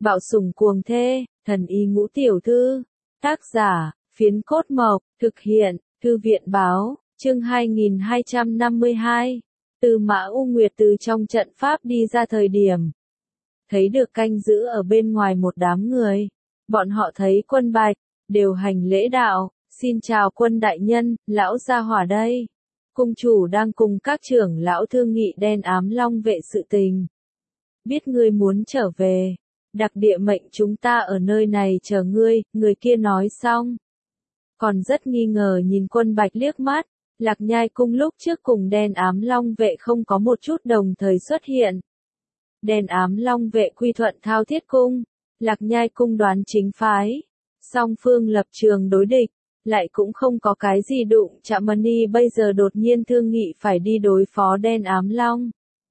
Bạo sủng cuồng thê, thần y ngũ tiểu thư. Tác giả, Phiến Cốt Mộc, thực hiện, Thư viện báo, chương 2252. Tư Mã U Nguyệt từ trong trận pháp đi ra thời điểm. Thấy được canh giữ ở bên ngoài một đám người. Bọn họ thấy Quân Bạch, đều hành lễ đạo, xin chào Quân đại nhân, lão gia hỏa đây. Cung chủ đang cùng các trưởng lão thương nghị Đen Ám Long vệ sự tình. Biết ngươi muốn trở về. Đặc địa mệnh chúng ta ở nơi này chờ ngươi, người kia nói xong. Còn rất nghi ngờ nhìn Quân Bạch liếc mắt, Lạc Nhai cung lúc trước cùng Đen Ám Long vệ không có một chút đồng thời xuất hiện. Đen Ám Long vệ quy thuận Thao Thiết cung, Lạc Nhai cung đoán chính phái. Song phương lập trường đối địch, lại cũng không có cái gì đụng chạm Mani bây giờ đột nhiên thương nghị phải đi đối phó Đen Ám Long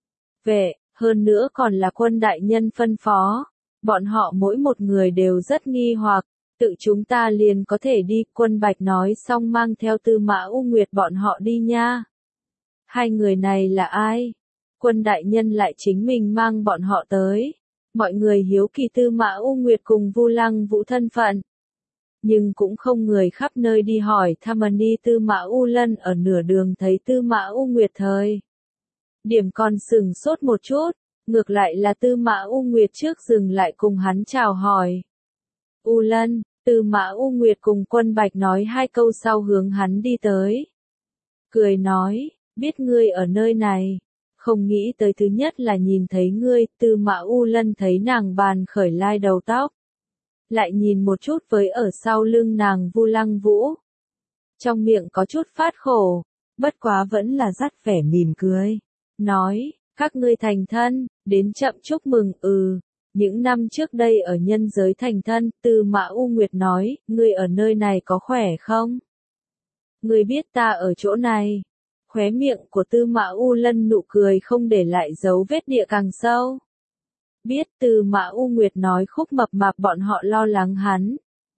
vệ, hơn nữa còn là Quân đại nhân phân phó. Bọn họ mỗi một người đều rất nghi hoặc, tự chúng ta liền có thể đi, Quân Bạch nói xong mang theo Tư Mã U Nguyệt bọn họ đi nha. Hai người này là ai? Quân đại nhân lại chính mình mang bọn họ tới. Mọi người hiếu kỳ Tư Mã U Nguyệt cùng Vu Lăng Vũ thân phận. Nhưng cũng không người khắp nơi đi hỏi thăm đi Tư Mã U Lân ở nửa đường thấy Tư Mã U Nguyệt thời. Điểm còn sừng sốt một chút. Ngược lại là Tư Mã U Nguyệt trước dừng lại cùng hắn chào hỏi. U Lân, Tư Mã U Nguyệt cùng Quân Bạch nói hai câu sau hướng hắn đi tới. Cười nói, biết ngươi ở nơi này. Không nghĩ tới thứ nhất là nhìn thấy ngươi, Tư Mã U Lân thấy nàng bàn khởi lai đầu tóc. Lại nhìn một chút với ở sau lưng nàng Vu Lăng Vũ. Trong miệng có chút phát khổ, bất quá vẫn là dắt vẻ mỉm cười. Nói, các ngươi thành thân, đến chậm chúc mừng, những năm trước đây ở nhân giới thành thân, Tư Mã U Nguyệt nói, ngươi ở nơi này có khỏe không? Ngươi biết ta ở chỗ này. Khóe miệng của Tư Mã U Lân nụ cười không để lại dấu vết địa càng sâu. Biết Tư Mã U Nguyệt nói Khúc Mập Mạp bọn họ lo lắng hắn.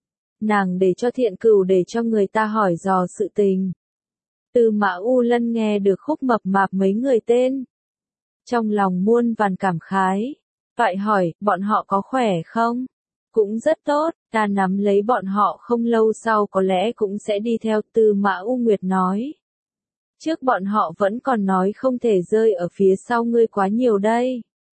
Nàng để cho Thiện Cửu để cho người ta hỏi dò sự tình. Tư Mã U Lân nghe được Khúc Mập Mạp mấy người tên. Trong lòng muôn vàn cảm khái. Vậy hỏi, bọn họ có khỏe không? Cũng rất tốt, ta nắm lấy bọn họ không lâu sau có lẽ cũng sẽ đi theo, Tư Mã U Nguyệt nói. Trước bọn họ vẫn còn nói không thể rơi ở phía sau ngươi quá nhiều đây.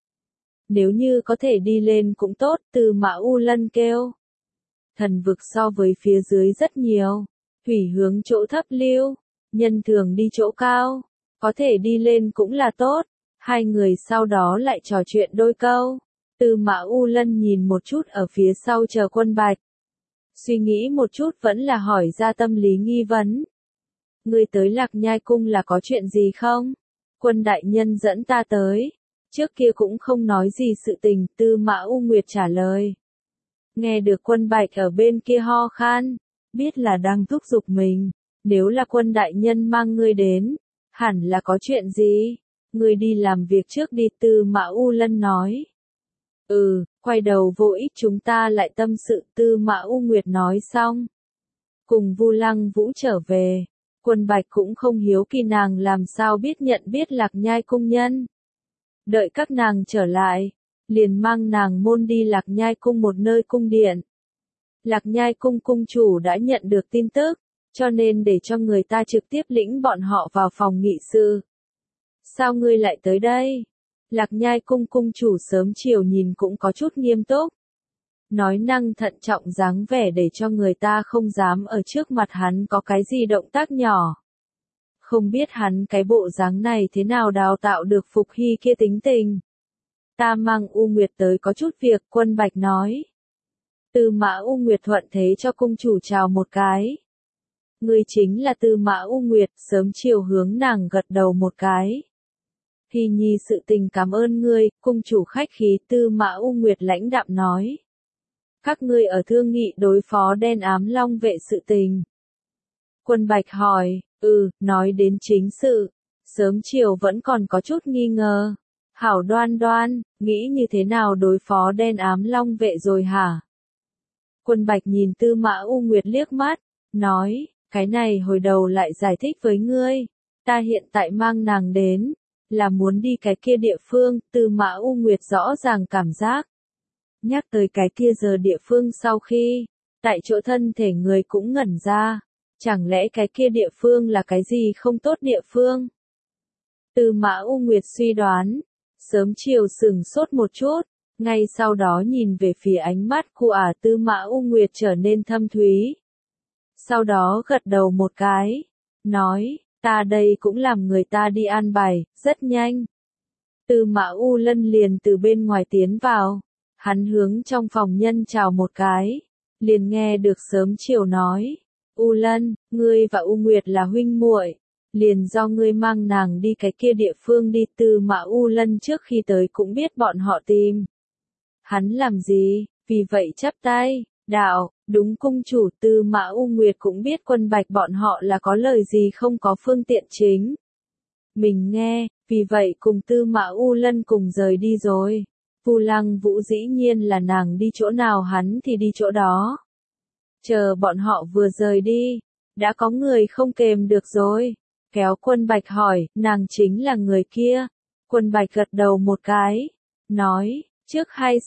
Nếu như có thể đi lên cũng tốt, Tư Mã U Lân kêu. Thần vực so với phía dưới rất nhiều. Thủy hướng chỗ thấp lưu, nhân thường đi chỗ cao. Có thể đi lên cũng là tốt. Hai người sau đó lại trò chuyện đôi câu. Tư Mã U Lân nhìn một chút ở phía sau chờ Quân Bạch. Suy nghĩ một chút vẫn là hỏi ra tâm lý nghi vấn. Ngươi tới Lạc Nhai cung là có chuyện gì không? Quân đại nhân dẫn ta tới. Trước kia cũng không nói gì sự tình, Tư Mã U Nguyệt trả lời. Nghe được Quân Bạch ở bên kia ho khan, biết là đang thúc giục mình. Nếu là Quân đại nhân mang ngươi đến, hẳn là có chuyện gì? Ngươi đi làm việc trước đi, Tư Mã U Lân nói. Quay đầu vô ích chúng ta lại tâm sự, Tư Mã U Nguyệt nói xong. Cùng Vu Lăng Vũ trở về, Quân Bạch cũng không hiếu kỳ nàng làm sao biết nhận biết Lạc Nhai cung nhân. Đợi các nàng trở lại, liền mang nàng môn đi Lạc Nhai cung một nơi cung điện. Lạc Nhai cung cung chủ đã nhận được tin tức, cho nên để cho người ta trực tiếp lĩnh bọn họ vào phòng nghị sự. Sao ngươi lại tới đây? Lạc Nhai cung cung chủ sớm chiều nhìn cũng có chút nghiêm túc. Nói năng thận trọng dáng vẻ để cho người ta không dám ở trước mặt hắn có cái gì động tác nhỏ. Không biết hắn cái bộ dáng này thế nào đào tạo được Phục Hy kia tính tình. Ta mang U Nguyệt tới có chút việc, Quân Bạch nói. Tư Mã U Nguyệt thuận thế cho cung chủ chào một cái. Ngươi chính là Tư Mã U Nguyệt, sớm chiều hướng nàng gật đầu một cái. Hy nhi sự tình cảm ơn ngươi, cung chủ khách khí, Tư Mã U Nguyệt lãnh đạm nói. Các ngươi ở thương nghị đối phó Đen Ám Long vệ sự tình. Quân Bạch hỏi, nói đến chính sự. Sớm chiều vẫn còn có chút nghi ngờ. Hảo Đoan Đoan, nghĩ như thế nào đối phó Đen Ám Long vệ rồi hả? Quân Bạch nhìn Tư Mã U Nguyệt liếc mắt, nói, cái này hồi đầu lại giải thích với ngươi. Ta hiện tại mang nàng đến, là muốn đi cái kia địa phương, Tư Mã U Nguyệt rõ ràng cảm giác. Nhắc tới cái kia giờ địa phương sau khi, tại chỗ thân thể người cũng ngẩn ra. Chẳng lẽ cái kia địa phương là cái gì không tốt địa phương? Tư Mã U Nguyệt suy đoán, sớm chiều sửng sốt một chút, ngay sau đó nhìn về phía ánh mắt của Tư Mã U Nguyệt trở nên thâm thúy. Sau đó gật đầu một cái, nói, ta đây cũng làm người ta đi an bài, rất nhanh. Tư Mã U Lân liền từ bên ngoài tiến vào, hắn hướng trong phòng nhân chào một cái, liền nghe được sớm chiều nói, U Lân, ngươi và U Nguyệt là huynh muội, liền do ngươi mang nàng đi cái kia địa phương đi. Tư Mã U Lân trước khi tới cũng biết bọn họ tìm hắn làm gì, vì vậy chắp tay, đạo, đúng cung chủ. Tư Mã U Nguyệt cũng biết Quân Bạch bọn họ là có lời gì không có phương tiện chính mình nghe, vì vậy cùng Tư Mã U Lân cùng rời đi rồi. Vu Lăng Vũ dĩ nhiên là nàng đi chỗ nào hắn thì đi chỗ đó. Chờ bọn họ vừa rời đi, đã có người không kềm được rồi, kéo Quân Bạch hỏi, nàng chính là người kia. Quân Bạch gật đầu một cái, nói, trước hay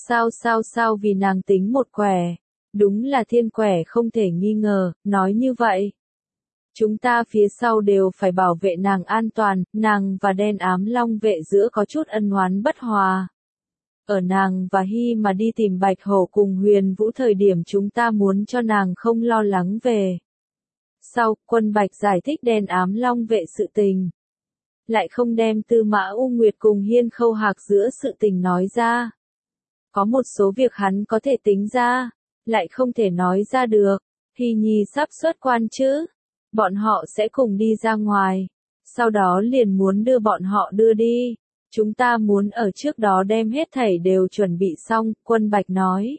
sao vì nàng tính một quẻ, đúng là thiên quẻ không thể nghi ngờ, nói như vậy. Chúng ta phía sau đều phải bảo vệ nàng an toàn, nàng và đen ám long vệ giữa có chút ân oán bất hòa. Ở nàng và Hy mà đi tìm Bạch Hổ cùng Huyền Vũ thời điểm chúng ta muốn cho nàng không lo lắng về. Sau, Quân Bạch giải thích đen ám long vệ sự tình. Lại không đem Tư Mã U Nguyệt cùng Hiên Khâu Hạc giữa sự tình nói ra. Có một số việc hắn có thể tính ra, lại không thể nói ra được. Hy Nhi sắp xuất quan chứ, bọn họ sẽ cùng đi ra ngoài, sau đó liền muốn đưa bọn họ đưa đi. Chúng ta muốn ở trước đó đem hết thảy đều chuẩn bị xong, Quân Bạch nói.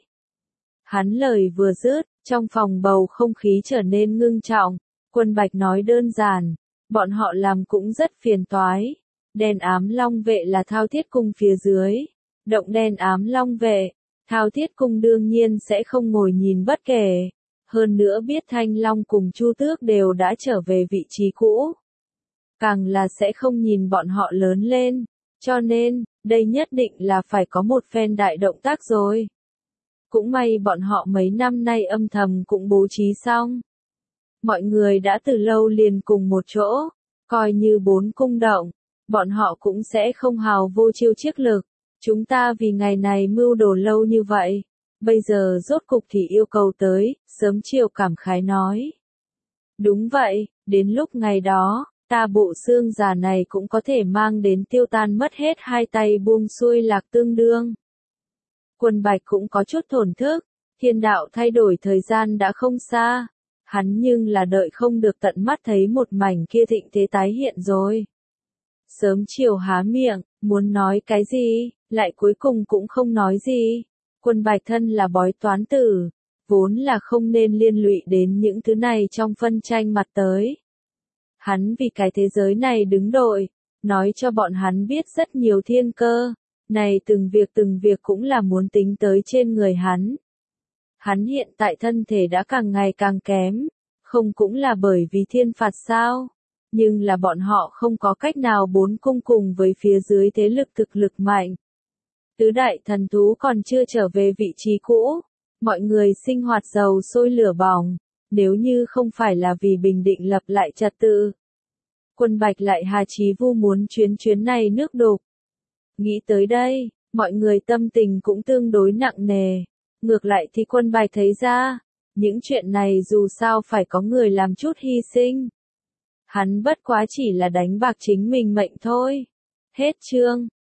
Hắn lời vừa dứt, trong phòng bầu không khí trở nên ngưng trọng. Quân Bạch nói đơn giản, bọn họ làm cũng rất phiền toái. Đen ám long vệ là Thao Thiết Cung phía dưới. Động đen ám long vệ, Thao Thiết Cung đương nhiên sẽ không ngồi nhìn bất kể. Hơn nữa biết Thanh Long cùng Chu Tước đều đã trở về vị trí cũ. Càng là sẽ không nhìn bọn họ lớn lên. Cho nên, đây nhất định là phải có một phen đại động tác rồi. Cũng may bọn họ mấy năm nay âm thầm cũng bố trí xong. Mọi người đã từ lâu liền cùng một chỗ, coi như 4 cung động, bọn họ cũng sẽ không hào vô chiêu chiếc lực. Chúng ta vì ngày này mưu đồ lâu như vậy, bây giờ rốt cục thì yêu cầu tới, sớm chiều cảm khái nói. Đúng vậy, đến lúc ngày đó, ta bộ xương già này cũng có thể mang đến tiêu tan mất hết hai tay buông xuôi lạc tương đương. Quân Bạch cũng có chút thổn thức, thiên đạo thay đổi thời gian đã không xa, hắn nhưng là đợi không được tận mắt thấy một mảnh kia thịnh thế tái hiện rồi. Sớm chiều há miệng, muốn nói cái gì, lại cuối cùng cũng không nói gì. Quân Bạch thân là bói toán tử, vốn là không nên liên lụy đến những thứ này trong phân tranh mặt tới. Hắn vì cái thế giới này đứng đội, nói cho bọn hắn biết rất nhiều thiên cơ, này từng việc cũng là muốn tính tới trên người hắn. Hắn hiện tại thân thể đã càng ngày càng kém, không cũng là bởi vì thiên phạt sao, nhưng là bọn họ không có cách nào 4 cung cùng với phía dưới thế lực thực lực mạnh. Tứ đại thần thú còn chưa trở về vị trí cũ, mọi người sinh hoạt dầu sôi lửa bỏng, nếu như không phải là vì bình định lập lại trật tự. Quân Bạch lại hà chí vu muốn chuyến này nước đục. Nghĩ tới đây, mọi người tâm tình cũng tương đối nặng nề. Ngược lại thì Quân Bạch thấy ra, những chuyện này dù sao phải có người làm chút hy sinh. Hắn bất quá chỉ là đánh bạc chính mình mệnh thôi. Hết chương.